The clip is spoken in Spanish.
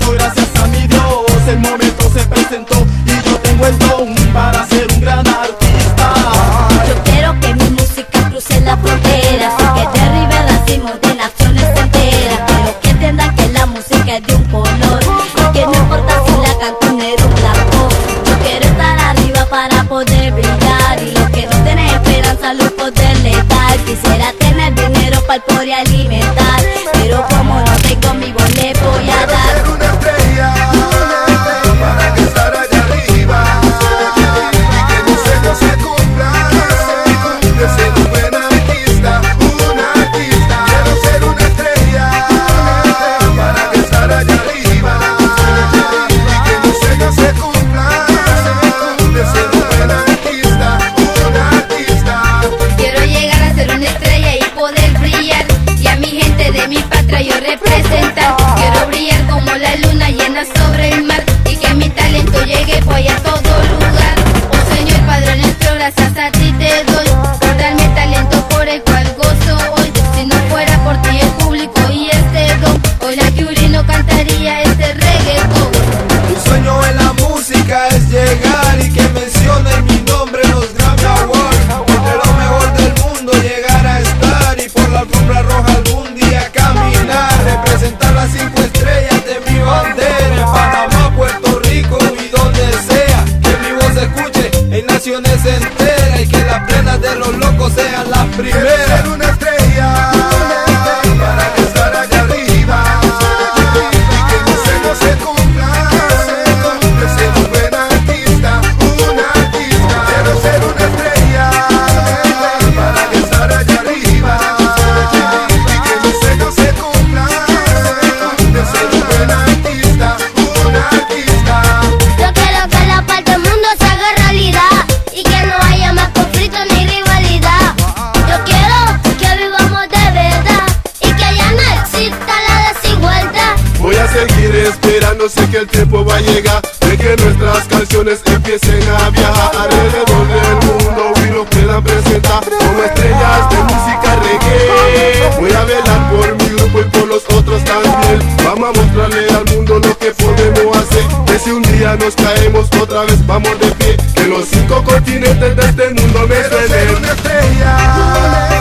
pero gracias a mi Dios el momento se presentó y yo tengo el don para ser un gran artista. Yo quiero que mi música cruce la frontera, que derribe el racismo de naciones enteras. Quiero que entiendan que la música es de un color y que no importa si la canta un negro o un blanco. Yo quiero estar arriba para poder brillar y los que no tienen esperanza luz poderle dar. Quisiera tener dinero para el pobre alimentar, pero como no tengo mi voz le voy a dar. Ser una estrella para que estar allá arriba y que mis sueños se cumplan, de ser un buen artista, un artista. Quiero ser una estrella para que estar allá arriba y que mis sueños se cumplan, de ser un buen artista, un artista. Quiero llegar a ser una estrella y poder brillar, y a mi gente de mi patria yo representar. Quiero brillar como la luna llena sobre el mar, y que mi talento llegue por allá a todo lugar. Oh Señor Padre nuestro, gracias a ti te doy por darme talento por el cual gozo hoy. Si no fuera por ti el público y este don, hoy la Yuri no cantaría este reggaetón. Mi sueño en la música es llegar y que mencionen mi nombre en los Grammy Awards. Entre lo mejor del mundo llegar a estar y por la alfombra roja algún día caminar. Representar las 5 estrellas de mi bandera en Panamá, Puerto Rico y donde sea. Que mi voz se escuche en naciones enteras y que las plenas de los locos sean las primeras. Quiero ser una estrella para que estar allá arriba y que mis sueños se cumplan, de ser un buen artista, un artista. Quiero ser una estrella para que estar allá arriba y que mis sueños se cumplan, de ser un buen artista, un artista. Yo quiero que la paz del mundo se haga realidad y que no haya más conflicto ni rivalidad. Yo quiero que vivamos de verdad y que ya no exista la desigualdad. Voy a seguir esperando, sé que el tiempo va a llegar de que nuestras canciones empiecen a viajar alrededor del mundo y lo puedan presentar como estrellas de música reggae. Voy a velar por mi grupo y por los otros también. Vamos a mostrarle al mundo lo que podemos hacer, que si un día nos caemos otra vez vamos de pie, que los 5 continentes de este mundo me suenen. Quiero ser una estrella